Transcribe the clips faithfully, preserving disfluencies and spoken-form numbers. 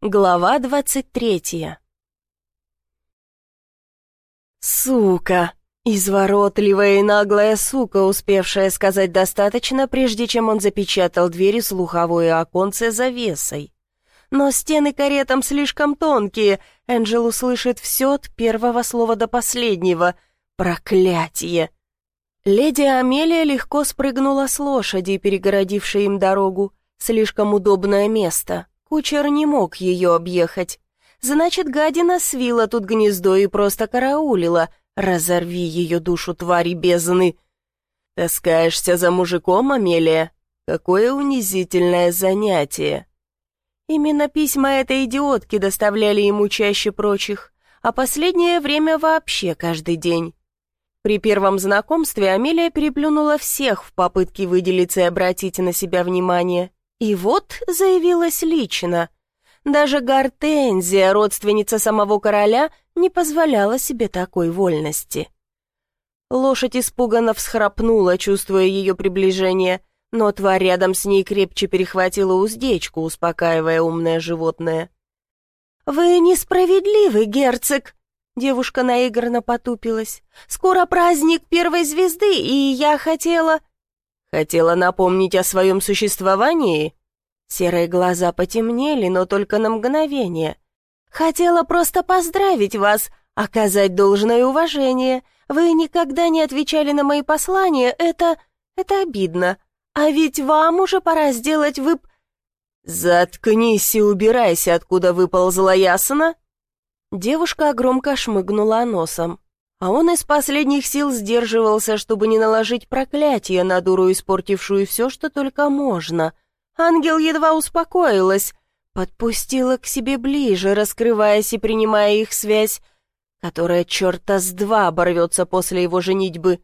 Глава двадцать третья. Сука! Изворотливая и наглая сука, успевшая сказать достаточно, прежде чем он запечатал двери слуховое оконце завесой. Но стены каретам слишком тонкие, Энджел услышит все от первого слова до последнего. Проклятие! Леди Амелия легко спрыгнула с лошади, перегородившей им дорогу. Слишком удобное место. Кучер не мог ее объехать. Значит, гадина свила тут гнездо и просто караулила. Разорви ее душу, твари бездны. Таскаешься за мужиком, Амелия? Какое унизительное занятие. Именно письма этой идиотки доставляли ему чаще прочих, а последнее время вообще каждый день. При первом знакомстве Амелия переплюнула всех в попытке выделиться и обратить на себя внимание. И вот заявилась лично. Даже Гортензия, родственница самого короля, не позволяла себе такой вольности. Лошадь испуганно всхрапнула, чувствуя ее приближение, но тварь рядом с ней крепче перехватила уздечку, успокаивая умное животное. «Вы несправедливы, герцог!» Девушка наигранно потупилась. «Скоро праздник первой звезды, и я хотела...» «Хотела напомнить о своем существовании?» Серые глаза потемнели, но только на мгновение. «Хотела просто поздравить вас, оказать должное уважение. Вы никогда не отвечали на мои послания, это... это обидно. А ведь вам уже пора сделать вып...» «Заткнись и убирайся, откуда выползла, ясно?» Девушка громко шмыгнула носом, а он из последних сил сдерживался, чтобы не наложить проклятие на дуру, испортившую все, что только можно. Ангел едва успокоилась, подпустила к себе ближе, раскрываясь и принимая их связь, которая черта с два оборвется после его женитьбы.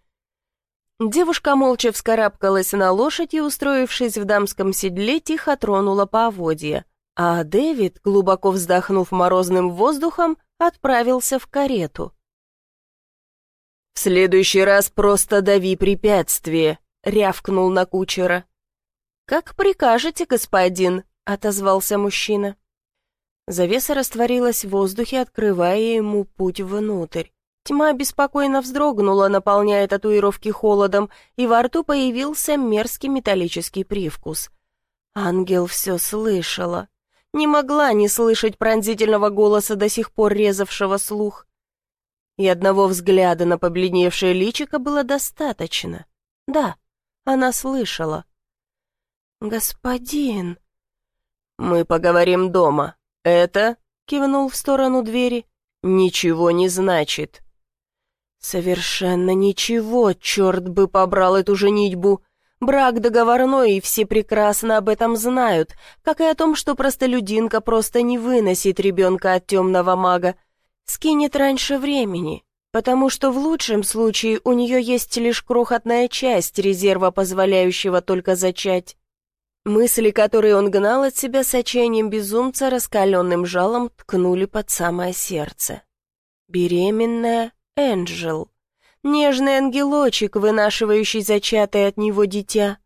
Девушка молча вскарабкалась на лошадь и, устроившись в дамском седле, тихо тронула поводья, а Дэвид, глубоко вздохнув морозным воздухом, отправился в карету. «В следующий раз просто дави препятствие», — рявкнул на кучера. «Как прикажете, господин», — отозвался мужчина. Завеса растворилась в воздухе, открывая ему путь внутрь. Тьма беспокойно вздрогнула, наполняя татуировки холодом, и во рту появился мерзкий металлический привкус. Ангел все слышала. Не могла не слышать пронзительного голоса, до сих пор резавшего слух. И одного взгляда на побледневшее личико было достаточно. Да, она слышала. «Господин...» «Мы поговорим дома. Это...» — кивнул в сторону двери. «Ничего не значит». «Совершенно ничего, черт бы побрал эту женитьбу. Брак договорной, и все прекрасно об этом знают, как и о том, что простолюдинка просто не выносит ребенка от темного мага. Скинет раньше времени, потому что в лучшем случае у нее есть лишь крохотная часть резерва, позволяющего только зачать». Мысли, которые он гнал от себя с отчаянием безумца, раскаленным жалом ткнули под самое сердце. Беременная Энджел. Нежный ангелочек, вынашивающий зачатое от него дитя.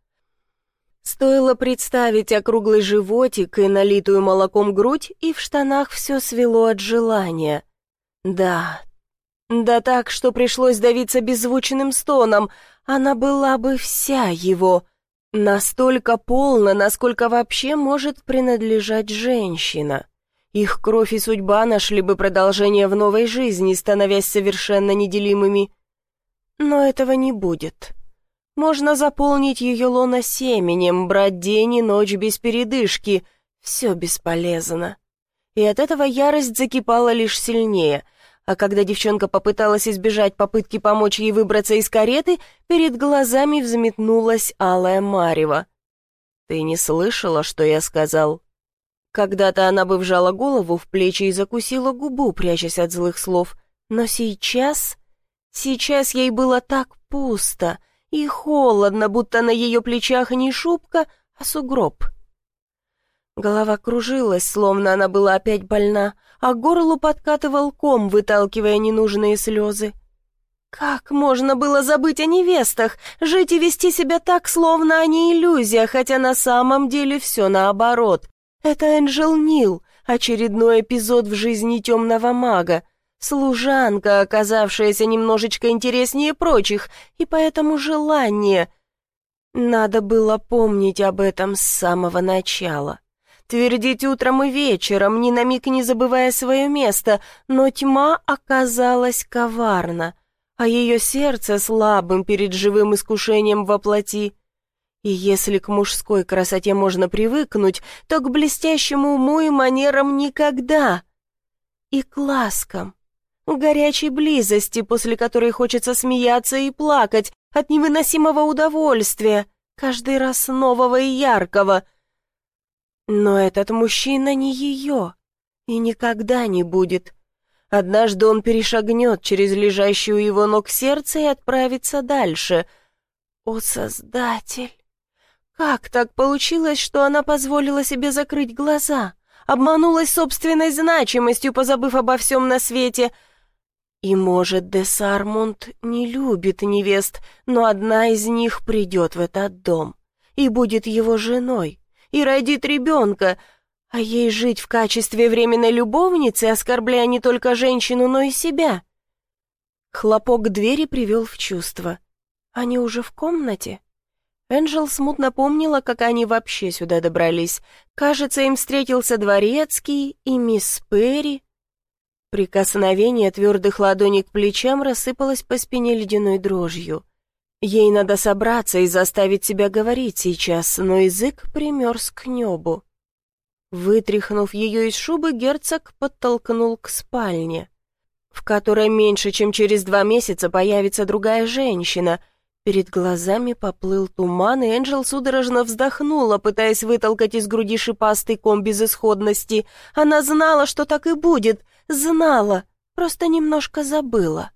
Стоило представить округлый животик и налитую молоком грудь, и в штанах все свело от желания. Да, да так, что пришлось давиться беззвучным стоном, она была бы вся его... Настолько полно, насколько вообще может принадлежать женщина. Их кровь и судьба нашли бы продолжение в новой жизни, становясь совершенно неделимыми. Но этого не будет. Можно заполнить ее лоно семенем, брать день и ночь без передышки. Все бесполезно. И от этого ярость закипала лишь сильнее. А когда девчонка попыталась избежать попытки помочь ей выбраться из кареты, перед глазами взметнулась алая марево. «Ты не слышала, что я сказал?» Когда-то она бы вжала голову в плечи и закусила губу, прячась от злых слов. Но сейчас... Сейчас ей было так пусто и холодно, будто на ее плечах не шубка, а сугроб. Голова кружилась, словно она была опять больна, а к горлу подкатывал ком, выталкивая ненужные слезы. Как можно было забыть о невестах, жить и вести себя так, словно они иллюзия, хотя на самом деле все наоборот. Это Энджел Нил, Очередной эпизод в жизни темного мага. Служанка, оказавшаяся немножечко интереснее прочих, и поэтому желание. Надо было помнить об этом с самого начала. Твердить утром и вечером, ни на миг не забывая свое место, но тьма оказалась коварна, а ее сердце слабым перед живым искушением во плоти. И если к мужской красоте можно привыкнуть, то к блестящему уму и манерам никогда. И к ласкам, к горячей близости, после которой хочется смеяться и плакать от невыносимого удовольствия, каждый раз нового и яркого. Но этот мужчина не ее и никогда не будет. Однажды он перешагнет через лежащее у его ног сердце и отправится дальше. О, Создатель! Как так получилось, что она позволила себе закрыть глаза, обманулась собственной значимостью, позабыв обо всем на свете? И, может, де Сармунд не любит невест, но одна из них придет в этот дом и будет его женой, и родит ребенка, а ей жить в качестве временной любовницы, оскорбляя не только женщину, но и себя. Хлопок двери привел в чувство. Они уже в комнате? Энджел смутно помнила, как они вообще сюда добрались. Кажется, им встретился дворецкий и мисс Перри. Прикосновение твердых ладоней к плечам рассыпалось по спине ледяной дрожью. Ей надо собраться и заставить себя говорить сейчас, но язык примерз к небу. Вытряхнув ее из шубы, герцог подтолкнул к спальне, в которой меньше чем через два месяца появится другая женщина. Перед глазами поплыл туман, и Энджел судорожно вздохнула, пытаясь вытолкать из груди шипастый ком безысходности. Она знала, что так и будет, знала, просто немножко забыла.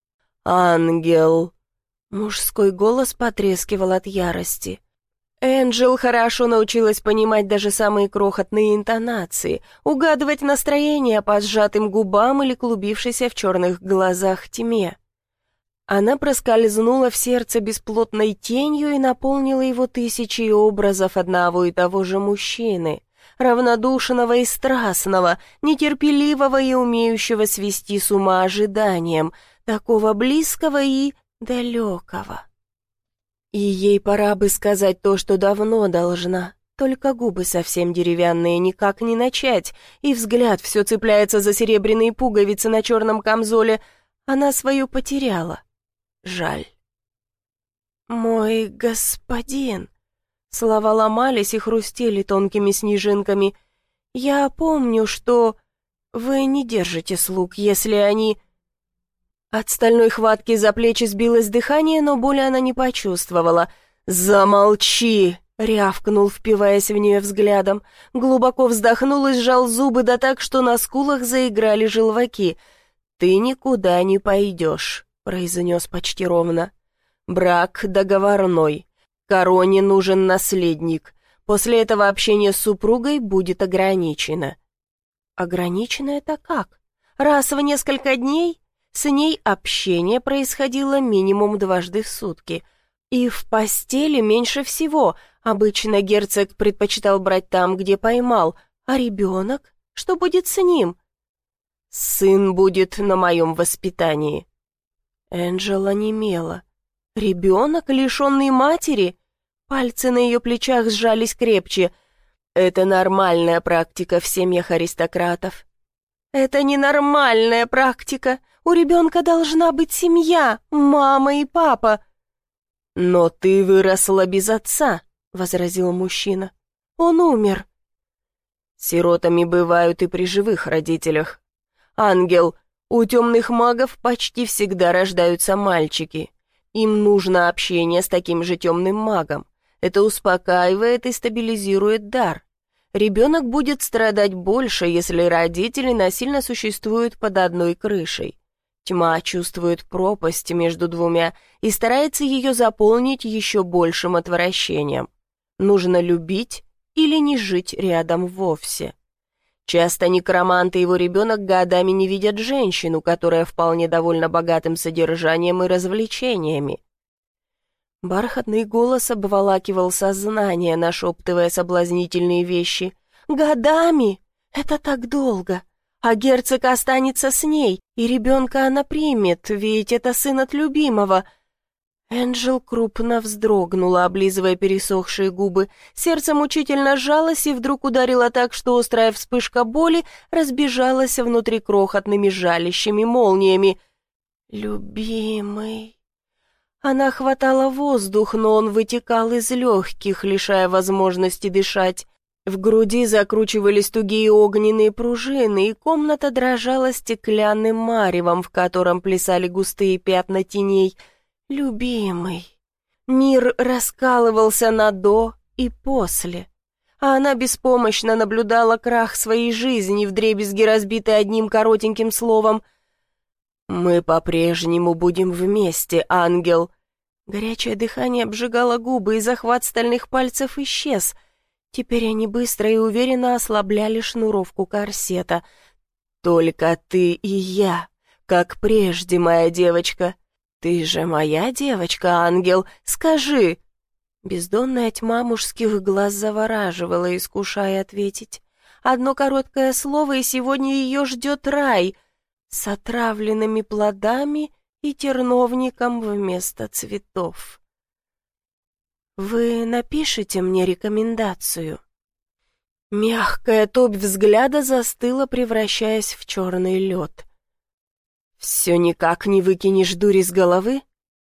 «Ангел!» Мужской голос потрескивал от ярости. Энджел хорошо научилась понимать даже самые крохотные интонации, угадывать настроение по сжатым губам или клубившейся в черных глазах тьме. Она проскользнула в сердце бесплотной тенью и наполнила его тысячей образов одного и того же мужчины, равнодушного и страстного, нетерпеливого и умеющего свести с ума ожиданием, такого близкого и далекого. И ей пора бы сказать то, что давно должна, только губы совсем деревянные, никак не начать, и взгляд все цепляется за серебряные пуговицы на черном камзоле. Она свою потеряла. Жаль. «Мой господин...» Слова ломались и хрустели тонкими снежинками. «Я помню, что вы не держите слуг, если они...» От стальной хватки за плечи сбилось дыхание, но боли она не почувствовала. «Замолчи!» — рявкнул, впиваясь в нее взглядом. Глубоко вздохнул и сжал зубы, да так, что на скулах заиграли желваки. «Ты никуда не пойдешь», — произнес почти ровно. «Брак договорной. Короне нужен наследник. После этого общение с супругой будет ограничено». «Ограничено это как? Раз в несколько дней?» С ней общение происходило минимум дважды в сутки. И в постели меньше всего. Обычно герцог предпочитал брать там, где поймал. А ребенок? Что будет с ним? «Сын будет на моем воспитании». Энджела онемела. «Ребенок, лишенный матери?» Пальцы на ее плечах сжались крепче. «Это нормальная практика в семьях аристократов». «Это ненормальная практика. У ребенка должна быть семья, мама и папа». «Но ты выросла без отца», — возразил мужчина. «Он умер». «Сиротами бывают и при живых родителях. Ангел, у темных магов почти всегда рождаются мальчики. Им нужно общение с таким же темным магом. Это успокаивает и стабилизирует дар. Ребенок будет страдать больше, если родители насильно существуют под одной крышей. Тьма чувствует пропасть между двумя и старается ее заполнить еще большим отвращением. Нужно любить или не жить рядом вовсе. Часто некромант и его ребенок годами не видят женщину, которая вполне довольна богатым содержанием и развлечениями. Бархатный голос обволакивал сознание, нашептывая соблазнительные вещи. «Годами! Это так долго. А герцог останется с ней, и ребенка она примет, ведь это сын от любимого». Энджел крупно вздрогнула, облизывая пересохшие губы. Сердце мучительно сжалось и вдруг ударило так, что острая вспышка боли разбежалась внутри крохотными жалящими молниями. «Любимый...» Она хватала воздух, но он вытекал из легких, лишая возможности дышать. В груди закручивались тугие огненные пружины, и комната дрожала стеклянным маревом, в котором плясали густые пятна теней. «Любимый...» Мир раскалывался на «до» и «после», а она беспомощно наблюдала крах своей жизни, вдребезги разбитой одним коротеньким словом. «Мы по-прежнему будем вместе, ангел». Горячее дыхание обжигало губы, и захват стальных пальцев исчез. Теперь они быстро и уверенно ослабляли шнуровку корсета. «Только ты и я, как прежде, моя девочка. Ты же моя девочка, ангел, скажи!» Бездонная тьма мужских глаз завораживала, искушая ответить. Одно короткое слово, и сегодня ее ждет рай с отравленными плодами и терновником вместо цветов. «Вы напишите мне рекомендацию?» Мягкая топь взгляда застыла, превращаясь в черный лед. «Все никак не выкинешь дури с головы?»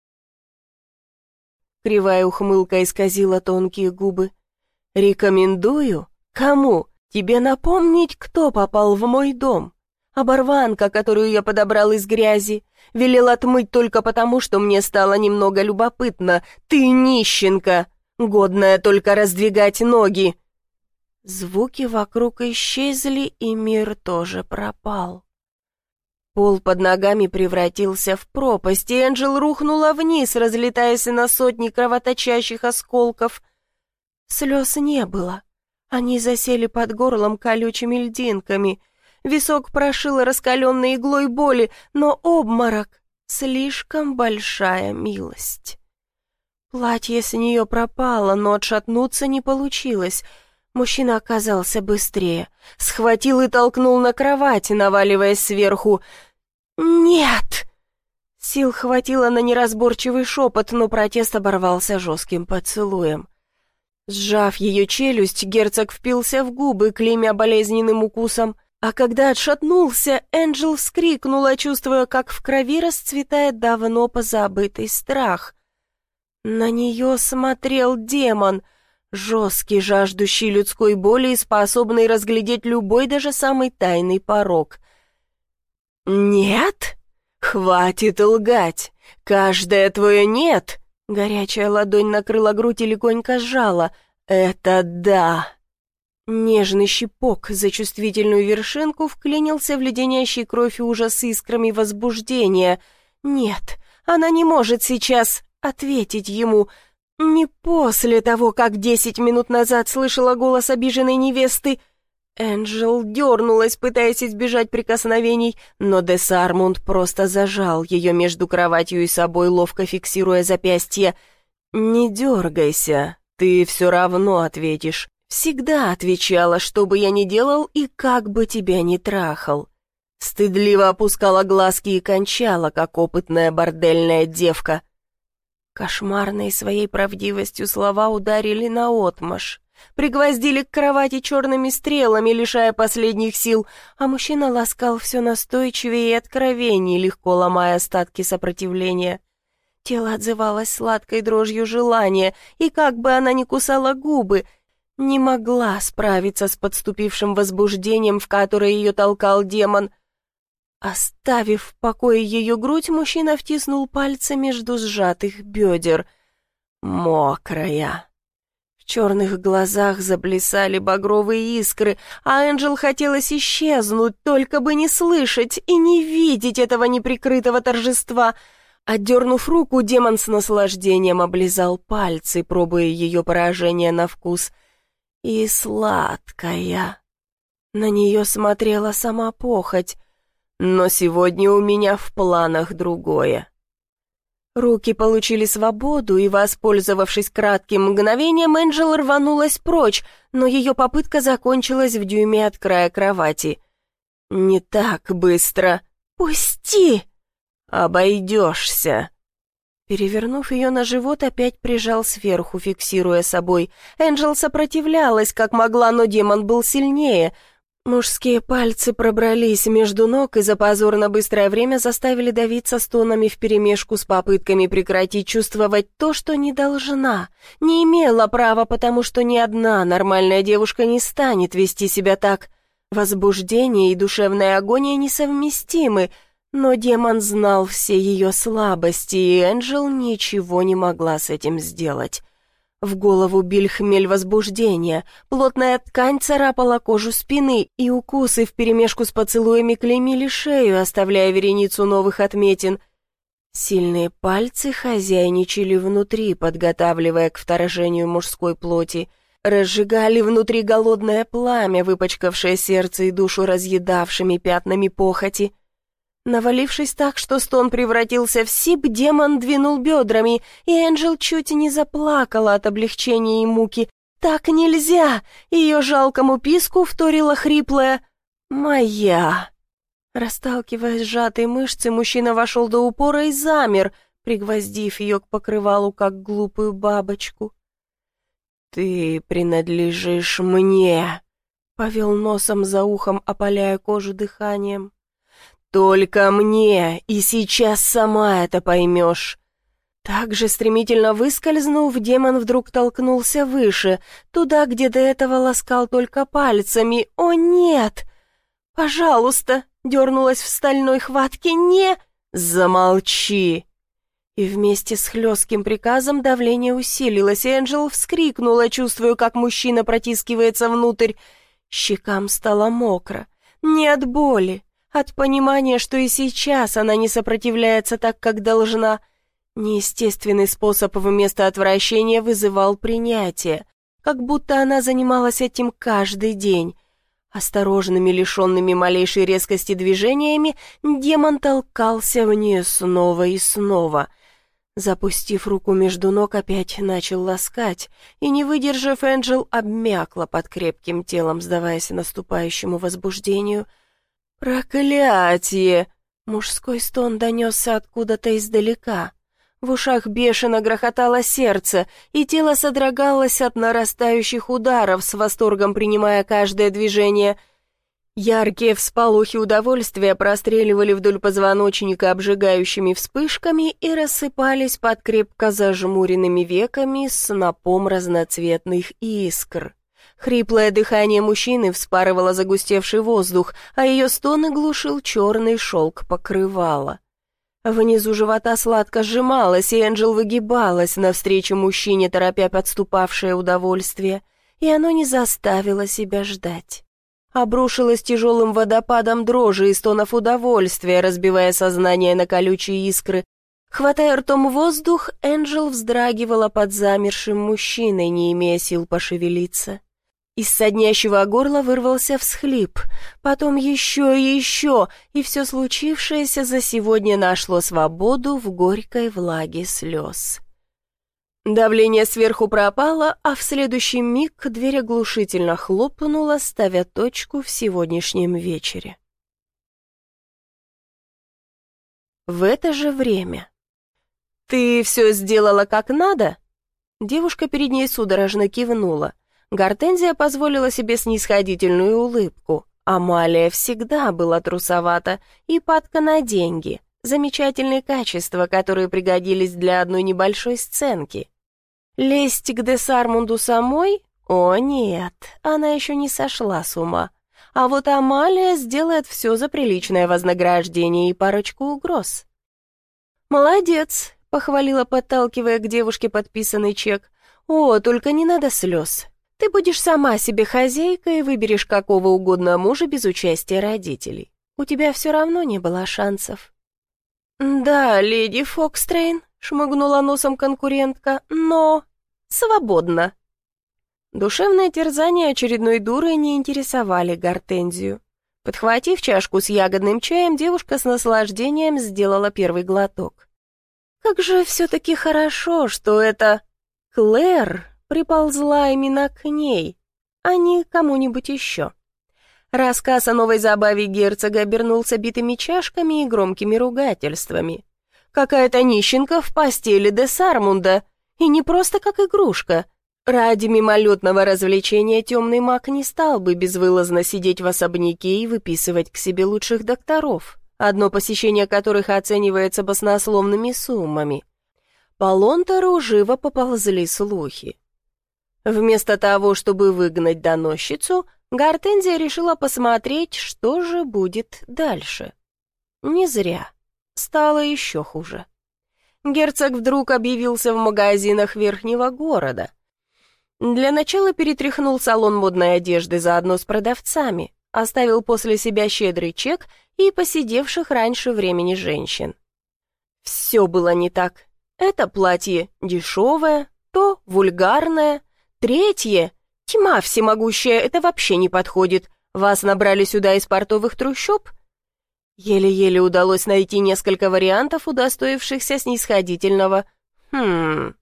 Кривая ухмылка исказила тонкие губы. «Рекомендую? Кому? Тебе напомнить, кто попал в мой дом? Оборванка, которую я подобрал из грязи, велел отмыть только потому, что мне стало немного любопытно. Ты нищенка, годная только раздвигать ноги!» Звуки вокруг исчезли, и мир тоже пропал. Пол под ногами превратился в пропасть, и Энджел рухнула вниз, разлетаясь на сотни кровоточащих осколков. Слез не было. Они засели под горлом колючими льдинками. Висок прошило раскаленной иглой боли, но обморок — слишком большая милость. Платье с нее пропало, но отшатнуться не получилось. Мужчина оказался быстрее. Схватил и толкнул на кровать, наваливаясь сверху. «Нет!» Сил хватило на неразборчивый шепот, но протест оборвался жестким поцелуем. Сжав ее челюсть, герцог впился в губы, клеймя болезненным укусом, а когда отшатнулся, Энджел вскрикнула, чувствуя, как в крови расцветает давно позабытый страх. На нее смотрел демон — жесткий, жаждущий людской боли и способный разглядеть любой, даже самый тайный порок. «Нет? Хватит лгать! Каждое твое «нет»!» Горячая ладонь накрыла грудь и легонько сжала. «Это да!» Нежный щипок за чувствительную вершинку вклинился в леденящий кровь и ужас искрами возбуждения. «Нет, она не может сейчас ответить ему!» Не после того, как десять минут назад слышала голос обиженной невесты. Энджел дернулась, пытаясь избежать прикосновений, но де Сармунд просто зажал ее между кроватью и собой, ловко фиксируя запястье. «Не дергайся, ты все равно ответишь. Всегда отвечала, что бы я ни делал и как бы тебя ни трахал». Стыдливо опускала глазки и кончала, как опытная бордельная девка. Кошмарной своей правдивостью слова ударили наотмашь, пригвоздили к кровати черными стрелами, лишая последних сил, а мужчина ласкал все настойчивее и откровенней, легко ломая остатки сопротивления. Тело отзывалось сладкой дрожью желания, и как бы она ни кусала губы, не могла справиться с подступившим возбуждением, в которое ее толкал демон. Оставив в покое ее грудь, мужчина втиснул пальцы между сжатых бедер. Мокрая. В черных глазах заплясали багровые искры, а Энджел хотелось исчезнуть, только бы не слышать и не видеть этого неприкрытого торжества. Отдернув руку, демон с наслаждением облизал пальцы, пробуя ее поражение на вкус. И сладкая. На нее смотрела сама похоть. Но сегодня у меня в планах другое. Руки получили свободу, и, воспользовавшись кратким мгновением, Энджел рванулась прочь, но ее попытка закончилась в дюйме от края кровати. «Не так быстро! Пусти! Обойдешься!» Перевернув ее на живот, опять прижал сверху, фиксируя собой. Энджел сопротивлялась, как могла, но демон был сильнее. Мужские пальцы пробрались между ног и за позорно быстрое время заставили давиться стонами вперемешку с попытками прекратить чувствовать то, что не должна, не имела права, потому что ни одна нормальная девушка не станет вести себя так. Возбуждение и душевная агония несовместимы, но демон знал все ее слабости, и Энджел ничего не могла с этим сделать. В голову бил хмель возбуждения, плотная ткань царапала кожу спины, и укусы вперемешку с поцелуями клеймили шею, оставляя вереницу новых отметин. Сильные пальцы хозяйничали внутри, подготавливая к вторжению мужской плоти, разжигали внутри голодное пламя, выпачкавшее сердце и душу разъедавшими пятнами похоти. Навалившись так, что стон превратился в сип, демон двинул бедрами, и Энджел чуть не заплакала от облегчения и муки. «Так нельзя!» Ее жалкому писку вторила хриплая «Моя!». Расталкивая сжатые мышцы, мужчина вошел до упора и замер, пригвоздив ее к покрывалу, как глупую бабочку. «Ты принадлежишь мне!» — повел носом за ухом, опаляя кожу дыханием. «Только мне, и сейчас сама это поймешь». Так же стремительно выскользнув, демон вдруг толкнулся выше, туда, где до этого ласкал только пальцами. «О, нет! Пожалуйста!» — дернулась в стальной хватке. «Не!» «Замолчи!» И вместе с хлестким приказом давление усилилось, и Энджел вскрикнула, чувствуя, как мужчина протискивается внутрь. Щекам стало мокро. Не от боли, от понимания, что и сейчас она не сопротивляется так, как должна. Неестественный способ вместо отвращения вызывал принятие, как будто она занималась этим каждый день. Осторожными, лишенными малейшей резкости движениями, демон толкался в нее снова и снова. Запустив руку между ног, опять начал ласкать, и, не выдержав, Энджел обмякла под крепким телом, сдаваясь наступающему возбуждению. «Проклятие!» Мужской стон донесся откуда-то издалека. В ушах бешено грохотало сердце, и тело содрогалось от нарастающих ударов, с восторгом принимая каждое движение. Яркие всполохи удовольствия простреливали вдоль позвоночника обжигающими вспышками и рассыпались под крепко зажмуренными веками снопом разноцветных искр. Хриплое дыхание мужчины вспарывало загустевший воздух, а ее стоны глушил черный шелк покрывала. Внизу живота сладко сжималась, и Энджел выгибалась навстречу мужчине, торопя подступавшее удовольствие, и оно не заставило себя ждать. Обрушилось тяжелым водопадом дрожи и стонов удовольствия, разбивая сознание на колючие искры. Хватая ртом воздух, Энджел вздрагивала под замершим мужчиной, не имея сил пошевелиться. Из соднящего горла вырвался всхлип, потом еще и еще, и все случившееся за сегодня нашло свободу в горькой влаге слез. Давление сверху пропало, а в следующий миг дверь оглушительно хлопнула, ставя точку в сегодняшнем вечере. В это же время. «Ты все сделала как надо?» Девушка перед ней судорожно кивнула. Гортензия позволила себе снисходительную улыбку. Амалия всегда была трусовата и падка на деньги. Замечательные качества, которые пригодились для одной небольшой сценки. Лезть к Десармунду самой? О нет, она еще не сошла с ума. А вот Амалия сделает все за приличное вознаграждение и парочку угроз. «Молодец», — похвалила, подталкивая к девушке подписанный чек. «О, только не надо слез. Ты будешь сама себе хозяйкой и выберешь какого угодно мужа без участия родителей. У тебя все равно не было шансов». «Да, леди Фокстрейн», — шмыгнула носом конкурентка, — «но свободно». Душевное терзание очередной дурой не интересовали Гортензию. Подхватив чашку с ягодным чаем, девушка с наслаждением сделала первый глоток. Как же все-таки хорошо, что эта Клэр приползла именно к ней, а не кому-нибудь еще. Рассказ о новой забаве герцога обернулся битыми чашками и громкими ругательствами. Какая-то нищенка в постели де Сармунда, и не просто как игрушка. Ради мимолетного развлечения темный маг не стал бы безвылазно сидеть в особняке и выписывать к себе лучших докторов, одно посещение которых оценивается баснословными суммами. По Лонтеру живо поползли слухи. Вместо того, чтобы выгнать доносчицу, Гортензия решила посмотреть, что же будет дальше. Не зря. Стало еще хуже. Герцог вдруг объявился в магазинах верхнего города. Для начала перетряхнул салон модной одежды заодно с продавцами, оставил после себя щедрый чек и посидевших раньше времени женщин. Все было не так. Это платье дешевое, то вульгарное, третье — тьма всемогущая, это вообще не подходит. Вас набрали сюда из портовых трущоб? Еле-еле удалось найти несколько вариантов, удостоившихся снисходительного «хм».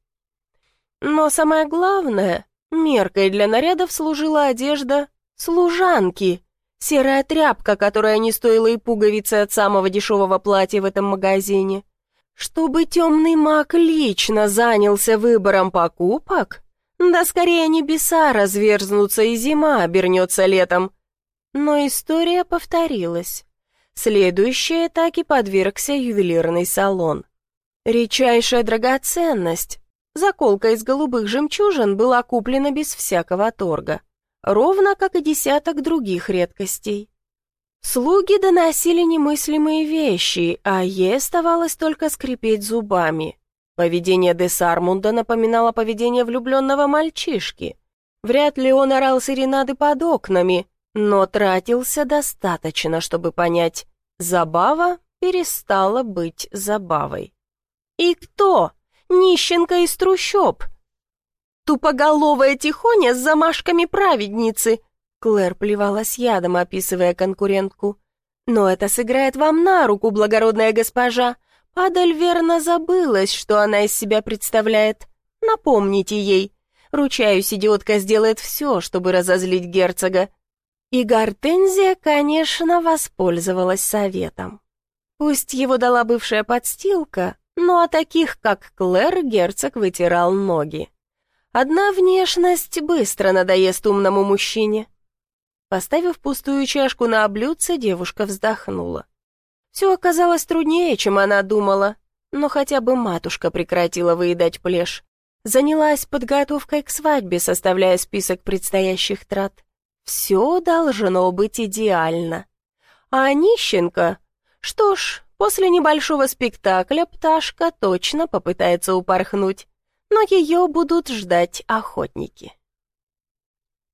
Но самое главное, меркой для нарядов служила одежда служанки, серая тряпка, которая не стоила и пуговицы от самого дешевого платья в этом магазине. Чтобы темный маг лично занялся выбором покупок? Да скорее небеса разверзнутся и зима обернется летом. Но история повторилась. Следующей атаке подвергся ювелирный салон. Редчайшая драгоценность. Заколка из голубых жемчужин была куплена без всякого торга, ровно как и десяток других редкостей. Слуги доносили немыслимые вещи, а ей оставалось только скрипеть зубами. Поведение де Сармунда напоминало поведение влюбленного мальчишки. Вряд ли он орал серенады под окнами, но тратился достаточно, чтобы понять, забава перестала быть забавой. И кто? Нищенка из трущоб. Тупоголовая тихоня с замашками праведницы. Клэр плевалась ядом, описывая конкурентку. Но это сыграет вам на руку, благородная госпожа. Падаль верно забылась, что она из себя представляет. Напомните ей. Ручаюсь, идиотка сделает все, чтобы разозлить герцога. И Гортензия, конечно, воспользовалась советом. Пусть его дала бывшая подстилка, но о таких, как Клэр, герцог вытирал ноги. Одна внешность быстро надоест умному мужчине. Поставив пустую чашку на блюдце, девушка вздохнула. Все оказалось труднее, чем она думала, но хотя бы матушка прекратила выедать плешь. Занялась подготовкой к свадьбе, составляя список предстоящих трат. Все должно быть идеально. А нищенка? Что ж, после небольшого спектакля пташка точно попытается упорхнуть, но ее будут ждать охотники.